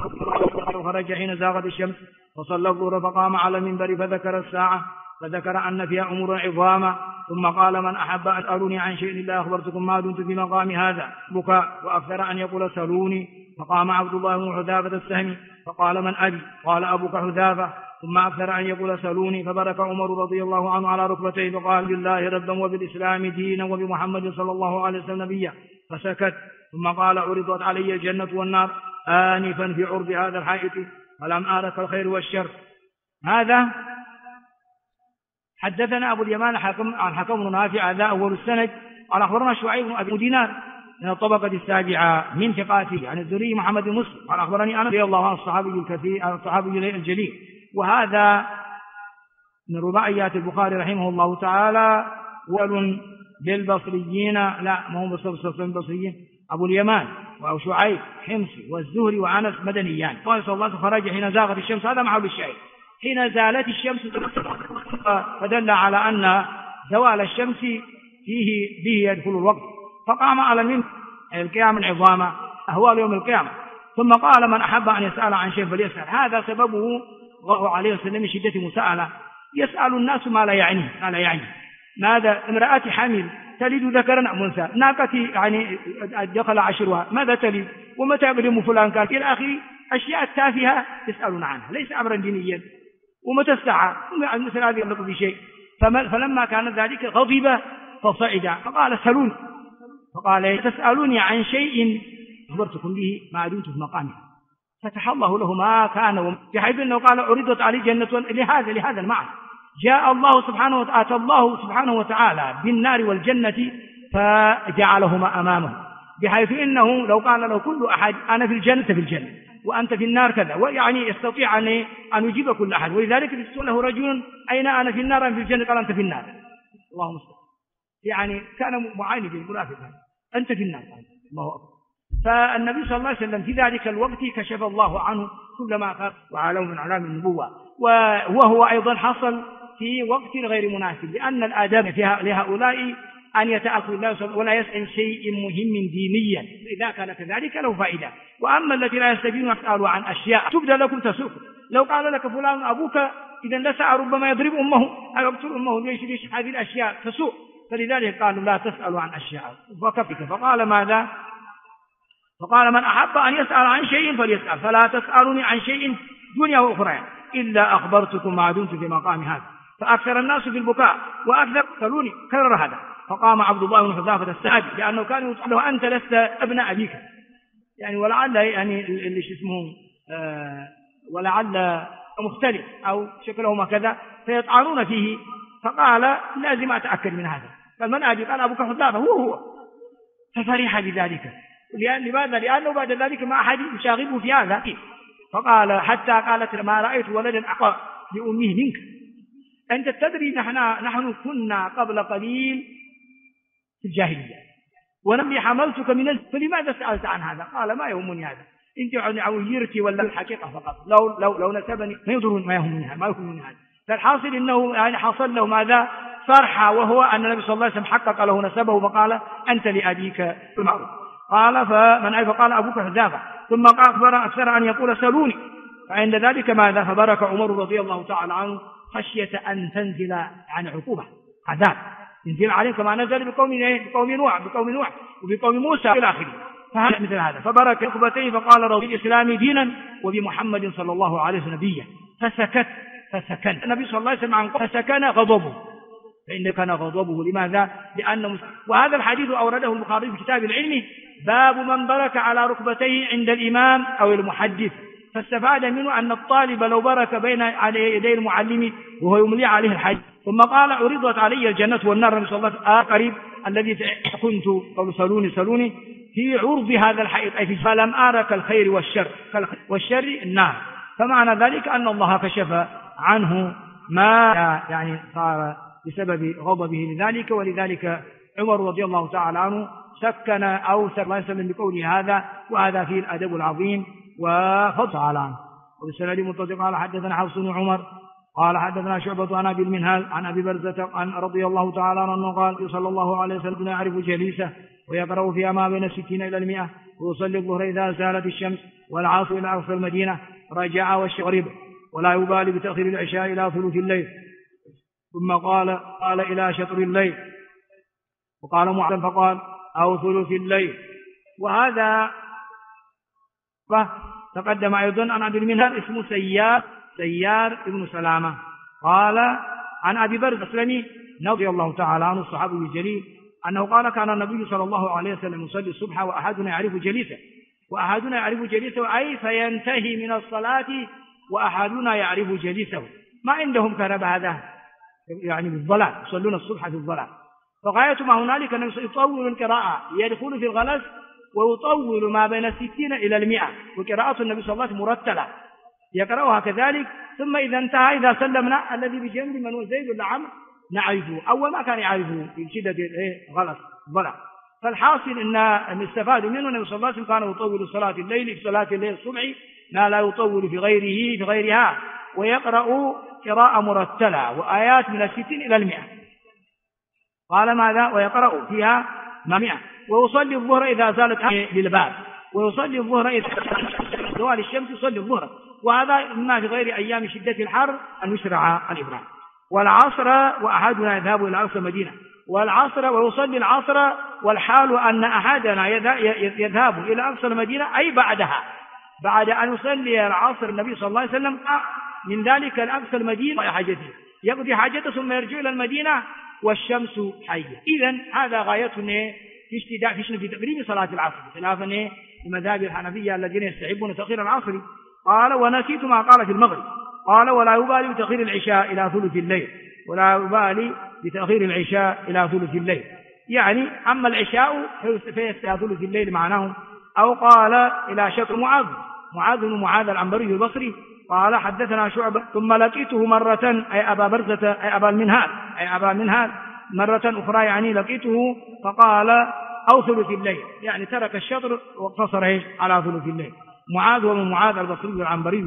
خرج حين زاغت الشمس فصلى الظهر فقام على المنبر فذكر الساعة فذكر أن فيها أمور عظاما ثم قال من أحب أن أسألوني عن شيء إلا أخبرتكم ما دمت في مقام هذا بكاء، وأكثر أن يقول سألوني. فقام عبد الله بن حذافة السهمي فقال من أبي؟ قال أبوك حذافة. ثم أكثر أن يقول سألوني، فبرك عمر رضي الله عنه على ركبتيه فقال بالله ربا وبالإسلام دينا وبمحمد صلى الله عليه وسلم نبيا، فسكت. ثم قال عرضت علي الجنة والنار آنفا في عرض هذا الحائط فلم أرك الخير والشر. هذا حدثنا أبو اليمان عن حكم بن نافع هذا أول السند. قال أخبرنا شعيب بن أبي دينار من الطبقة السابعة من ثقاته عن الزهري محمد بن مسلم قال أخبرني أنس رضي الله عنه الصحابي الجليل. وهذا من رباعيات البخاري رحمه الله تعالى. ول للبصريين لا ما هم البصريين أبو اليمان أو شعيب حمصي والزهري وأنس مدنيان. قال صلى الله عليه وسلم خرج حين زاغت الشمس، هذا محل الشاهد حين زالت الشمس، فدل على أن زوال الشمس به يدخل الوقت. فقام على المنبر القيام العظام أهوال يوم القيامة، ثم قال من أحب أن يسأل عن شيء فليسأل. هذا سببه الله عليه وسلم شدة مساءلة، يسأل الناس ما لا يعني ماذا امرأة حامل تلد ذكرا أم أنثى، ناقة يعني دخل عشرها ماذا تلد، ومتى يقدم فلان كان إلى آخر أشياء تافهة يسألون عنها ليس أمرا دينيا. ومتى الساعة مثل هذه النقطة بشيء. فلما كان ذلك غضب فصعد فقال سألوني، فقال تسألوني عن شيء أخبرتكم به ما دمت في مقامي، فتح الله له ما كان، بحيث أنه قال عرضت علي جنة. لهذا المعنى جاء الله سبحانه وتعالى، أتى الله سبحانه وتعالى بالنار والجنة فجعلهما أمامه، بحيث إنه لو قال له كل أحد أنا في الجنة وأنت في النار كذا، ويعني يستطيع أن يجيب كل أحد. ولذلك يقول له رجل أين أنا في النار أم في الجنة؟ قال أنت في النار. اللهم صل. يعني كان معاند المنافق، أنت في النار. الله أكبر. فالنبي صلى الله عليه وسلم في ذلك الوقت كشف الله عنه كل ما خاف وعلم من علام النبوة. وهو أيضا حصل في وقت غير مناسب، لأن الآداب لهؤلاء أن يتأخر الله ولا يسأل شيء مهم دينيا، إذا كان كذلك له فائدة. وأما التي لا يستفيدون يسألوا عن أشياء تبدأ لكم تسوق. لو قال لك فلان أبوك إذا لسعى ربما يضرب أمه أو يقتل أمه، ليش هذه الأشياء تسوق؟ فلذلك قالوا لا تسألوا عن أشياء وكفك. فقال ماذا؟ فقال من أحب أن يسأل عن شيء فليسأل، فلا تسألوني عن شيء دنيا وأخرى إلا أخبرتكم ما دمت في مقام هذا. فأكثر الناس في البكاء وأكثر سألوني، كرر هذا. فقام عبد الله بن حذافة السعدي لأنه كان يقول له أنت لست ابن أبيك، يعني ولعل يعني اللي اسمه ولعل مختلف أو شكلهما كذا فيطعنون فيه. فقال لازم أتأكد من هذا. قال من أبي؟ قال أبوك حذافة هو. ففرح بذلك. لماذا؟ لأنه بعد ذلك ما أحد يشاغبه في هذا. فقال حتى قالت ما رأيت ولدا أقوى لأمه منك. أنت تدري نحن كنا قبل قليل في الجاهلية ونمي حملتك من فلماذا سألت عن هذا؟ قال ما يهمني هذا، انت عويرتي ولا الحقيقة فقط، لو نسبني ما يضرني، ما يهمني هذا. فالحاصل إنه يعني حصل له ماذا؟ فرحة، وهو أن النبي صلى الله عليه وسلم حقق له نسبه فقال أنت لأبيك المعروف. قال فمن أي؟ فقال أبوك حذافة. ثم أكثر أن يقول سلوني. فعند ذلك ماذا؟ فبرك عمر رضي الله تعالى عنه خشية أن تنزل عن عقوبة عذاب ينزل عليهم كما نزل بقوم نوح وبقوم موسى إلى آخره. فهذا مثل هذا. فبرك عقبتين فقال رضي الإسلام دينا وبمحمد صلى الله عليه وسلم نبيا. فسكن النبي صلى الله عليه وسلم عن فسكن غضبه، فإن كان غضبه لماذا؟ لأنه وهذا الحديث أورده البخاري في كتاب العلم باب من برك على ركبتيه عند الإمام أو المحدث. فاستفاد منه أن الطالب لو برك بين على يدي المعلم وهو يملي عليه الحديث ثم قال عرضت علي الجنة والنار النبي صلى الله عليه وسلم قريب الذي كنت قالوا سلوني في عرض هذا الحديث أي فلم أرك الخير والشر النار. فمعنى ذلك أن الله كشف عنه ما يعني صار بسبب غضبه لذلك. ولذلك عمر رضي الله تعالى عنه سكن أو صلى الله عليه وسلم بقوله هذا، وهذا فيه الأدب العظيم وفضل تعالى عنه. وبالسند متصل قال حدثنا حفص بن عمر قال حدثنا شعبة عن أبي المنهال عن أبي برزة عن رضي الله تعالى عنه قال صلى الله عليه وسلم يعرف جليسه ويقرأ فيها ما بين 60 إلى 100 ويصلي الظهر إذا زالت الشمس والعصر إلى أقصى المدينة رجع والشغرب ولا يبالي بتأخير العشاء إلى ثلث الليل. ثم قال إلى شطر الليل. وقال معاذ فقال أو ثلث الليل. وهذا تقدم أيضا عن أبي المنهال اسمه سيار ابن سلامة قال عن أبي برزة الأسلمي رضي الله تعالى عنه الصحابي الجليل أنه قال كان النبي صلى الله عليه وسلم يصلي الصبح وأحدنا يعرف جليسه أي فينتهي من الصلاة وأحدنا يعرف جليسه. ما عندهم كرب هذا يعني بالظلام، يصلون الصبح في الظلام. فغاية ما هنالك أنه يطول القراءة يدخل في الغلس ويطول ما بين 60 إلى 100. وقراءة النبي صلى الله عليه وسلم مرتلة يقرأها كذلك. ثم إذا انتهى إذا سلمنا الذي بجنب من هو زيد ولا عمرو نعرفه، أول ما كان يعرفه في شدة غلس ظلام. فالحاصل أن استفاد منه النبي صلى الله عليه وسلم كان يطول صلاة الليل في صلاة الليل الصبح ما لا يطول في غيرها ويقرأ قراءة مرتلة وآيات من 60 إلى 100. قال ماذا؟ ويقرأ فيها 100. ويصلي الظهر إذا زالت للباب، ويصلي الظهر إذا زوال الشمس يصلي الظهر. وهذا ما في غير أيام شدة الحر أن يشرع الإبرام. والعصر وأحدنا يذهب إلى أقصى المدينة والعصر ويصلي العصر والحال أن أحدنا يذهب إلى أقصى المدينة أي بعد أن يصلي العصر النبي صلى الله عليه وسلم من ذلك الأقصى المدينة يقضي حاجته ثم يرجع إلى المدينة والشمس حية. إذن هذا غايتنا في تقريب صلاة العصر خلافا لمذاهب الحنفية الذين يستحبون تأخير العصر. قال ونسيت ما قال في المغرب قال ولا يبالي بتأخير العشاء إلى ثلث الليل يعني أما العشاء فهي ثلث الليل معناه. أو قال إلى شطر معاذ بن معاذ العنبري البصري قال حدثنا شعبة ثم لقيته مرة أي أبا برزة أي أبا المنهال مرة أخرى يعني لقيته فقال أو ثلث الليل يعني ترك الشطر واقتصر على ثلث الليل. معاذ ومن معاذ البصري العنبري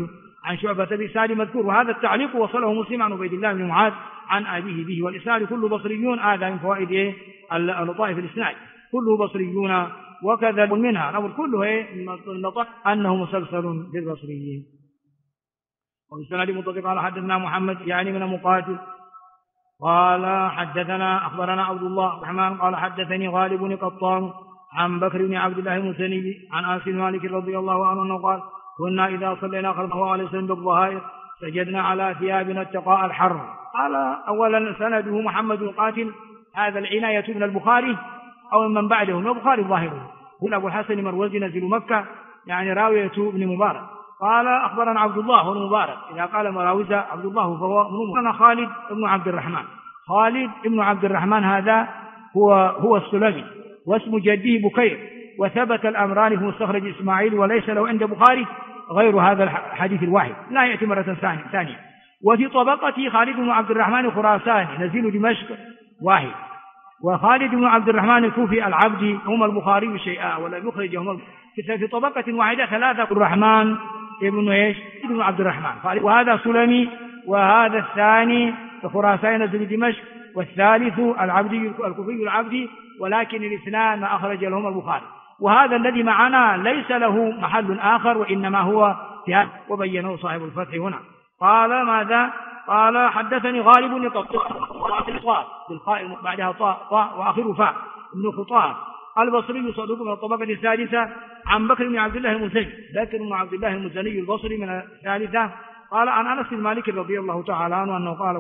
عن شعبة بإسناد مذكور. وهذا التعليق وصله مسلم عن عبيد الله بن معاذ عن أبيه به، والإسناد كله بصريون. هذا من فوائد اللطائف الإسناد، كله بصريون. وكذا منها الأمر كله أنه مسلسل بالبصريين. وبالسناد متفق قال حدثنا محمد يعني من مقاتل قال حدثنا أخبرنا عبد الله الرحمن قال حدثني غالب بن قطان عن بكر بن عبد الله المزني عن أنس بن مالك رضي الله عنه أنه قال كنا إذا صلينا خلف الله عليه وسلم بالظهائر سجدنا على ثيابنا اتقاء الحر. قال أولا سنده محمد بن قاتل، هذا العناية من البخاري أو من بعده من البخاري ظاهره. هنا أبو الحسن مروزي نزل مكة يعني راوية ابن مبارك. قال أخبرنا عبد الله بن مبارك، إذا قال مراوزة عبد الله فهو أنا خالد بن عبد الرحمن. خالد بن عبد الرحمن هذا هو السلمي، واسم جده بكير، وثبت الأمران في مستخرج إسماعيل، وليس له عند بخاري غير هذا الحديث الواحد، لا يأتي مرة ثانية. وفي طبقته خالد بن عبد الرحمن خراساني نزيل دمشق واحد، وخالد بن عبد الرحمن الكوفي العبدي هم البخاري شيئا ولم يخرجهم في طبقة واحدة ثلاثة. الرحمن ابن عبد الرحمن، وهذا سلمي، وهذا الثاني خراساني نزل دمشق، والثالث العبدي الكوفي العبدي، ولكن الاثنان ما أخرج لهم البخاري. وهذا الذي معنا ليس له محل آخر، وإنما هو في هذا، وبينه صاحب الفتح هنا. قال ماذا؟ قال حدثني غالب بن قطان بالقاء بعدها طاء وآخره فاء ابن خطاب البصري صدوق من الطبقة الثالثة عن بكر بن عبد الله المزني. بكر بن عبد الله المزني البصري من الثالثة. قال عن أنس بن مالك رضي الله تعالى عنه أنه قال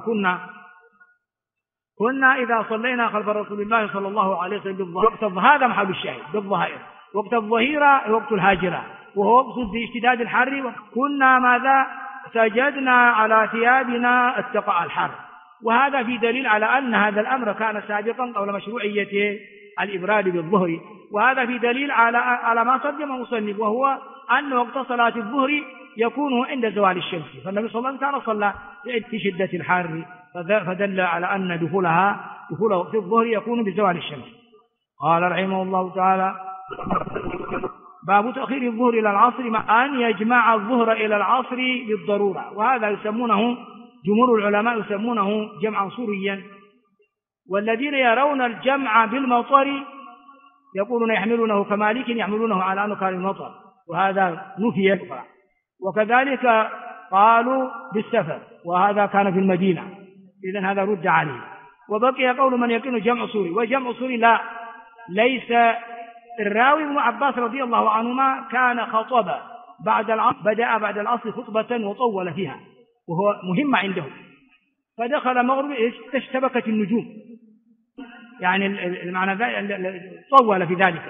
كنا إذا صلينا خلف رسول الله صلى الله عليه وسلم وقت هذا محل الشاهد بالظهائر، وقت الظهيرة وقت الهاجرة، وهو وقت اشتداد الحر. كنا ماذا؟ سجدنا على ثيابنا اتقاء الحر. وهذا في دليل على أن هذا الأمر كان سابقا قبل مشروعية الإبراد بالظهر. وهذا في دليل على ما ترجم المصنف، وهو أن وقت صلاة الظهر يكون عند زوال الشمس، فالنبي صلى الله عليه وسلم كان صلى في شدة الحر، فدل على أن دخول وقت الظهر يكون بزوال الشمس. قال رحمه الله تعالى باب تأخير الظهر إلى العصر مع أن يجمع الظهر إلى العصر بالضرورة. وهذا يسمونه جمهور العلماء يسمونه جمعا صوريا، والذين يرون الجمع بالمطر يقولون يحملونه كمالك يحملونه على أنه كان المطر، وهذا نفي. وكذلك قالوا بالسفر، وهذا كان في المدينة، إذن هذا رد عليه. وبقي قول من يقين جمع صوري، وجمع صوري لا ليس. الراوي ابن عباس رضي الله عنهما كان خطب بعد العصر، بدأ بعد العصر خطبة وطول فيها، وهو مهم عنده، فدخل مغرب اشتبكت النجوم، يعني المعنى طول في ذلك.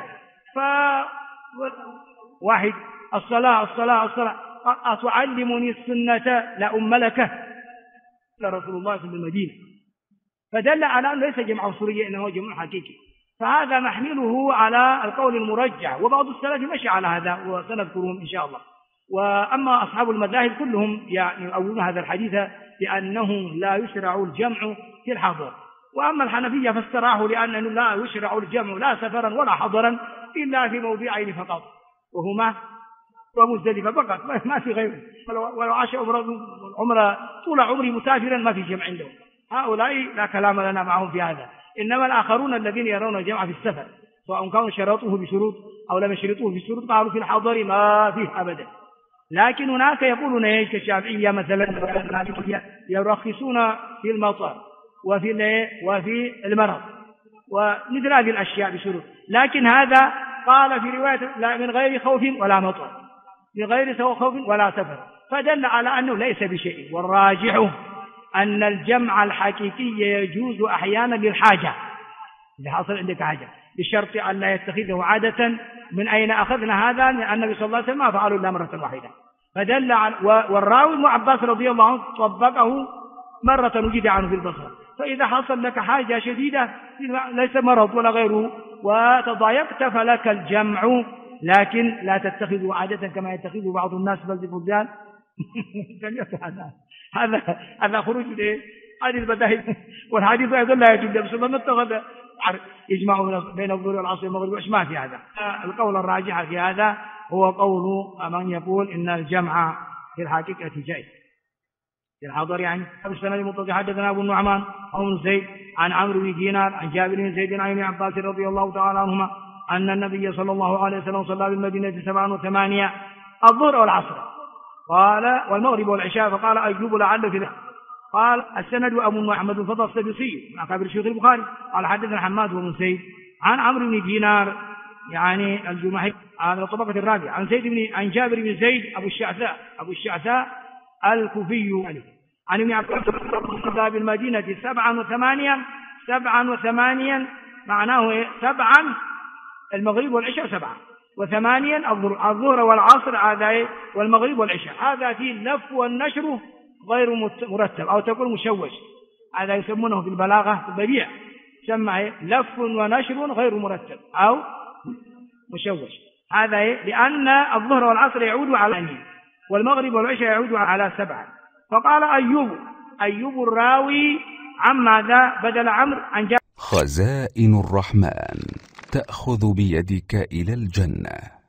فواحد الصلاة أتعلمني السنة لأملكه لرسول الله صلى الله عليه وسلم بالمدينة، فدل على أنه ليس جمع صوري إنه جمع حقيقي. فهذا نحمله على القول المرجح، وبعض السلف مشى على هذا وسنذكرهم إن شاء الله. وأما أصحاب المذاهب كلهم يعني يؤولون هذا الحديث بأنه لا يشرع الجمع في الحضر. وأما الحنفية فاستراحوا لأنه لا يشرع الجمع لا سفرا ولا حضرا إلا في موضعين فقط، وهما ومزدلفة فقط، ما في غيره. ولو عاش عمر طول عمره مسافرا ما في جمع عندهم. هؤلاء لا كلام لنا معهم في هذا. إنما الآخرون الذين يرون الجمع في السفر سواء كانوا شرطوه بشروط أو لم يشرطوه بشروط قالوا في الحضر ما فيه أبدا. لكن هناك يقولون ايش كالشافعية مثلا يرخصون في المطر وفي المرض ومثل هذه الأشياء بشروط. لكن هذا قال في رواية لا من غير خوف ولا مطر، من غير خوف ولا سفر، فدل على أنه ليس بشيء. والراجح أن الجمع الحقيقي يجوز أحيانا للحاجة، إذا حصل عندك حاجة، بشرط أن لا يتخذه عادة. من أين أخذنا هذا؟ من النبي صلى الله عليه وسلم ما فعلوا إلا مرة واحدة، فدل على. والراوي ابن عباس رضي الله عنه طبقه مرة وجد عنه في البصر. فإذا حصل لك حاجة شديدة ليس مرض ولا غيره وتضايقت فلك الجمع، لكن لا تتخذه عادة كما يتخذه بعض الناس بل البلدان. هذا خروج هذه المذاهب. والحديث أيضا لا يجوز بس ما اتخذ يجمع بين الظهر والعصر والمغرب، وإيش ما في هذا. القول الراجح في هذا هو قول من يقول إن الجمع في الحقيقة جائز في الحضر يعني. السند المتصل حدثنا أبو النعمان بن زيد عن عمرو بن دينار عن جابر بن زيد عن ابن عباس رضي الله تعالى عنهما أن النبي صلى الله عليه وسلم صلى بالمدينة 7 و8 الظهر والعصر قال والمغرب والعشاء فقال أيوب لعل في ذلك. قال السند أبو محمد الفضل السدوسي من أكابر شيوخ البخاري قال حدثنا حماد بن زيد عن عمرو بن دينار يعني الجمحي على الطبقة الرابعة عن جابر بن زيد أبو الشعثاء الكوفي عن ابن عباس بالمدينة 7 و8 معناه 7 المغرب والعشاء 7 و8 الظهر والعصر هذا والمغرب والعشاء. هذا فيه اللف والنشر غير مرتب أو تقول مشوش. هذا يسمونه في البلاغة في البديع يسمى لف ونشر غير مرتب أو مشوش. هذا لأن الظهر والعصر يعود على 8 والمغرب والعشاء يعود على 7. فقال أيوب الراوي عن ماذا بدل عمرو عن خزائن الرحمن تأخذ بيدك إلى الجنة.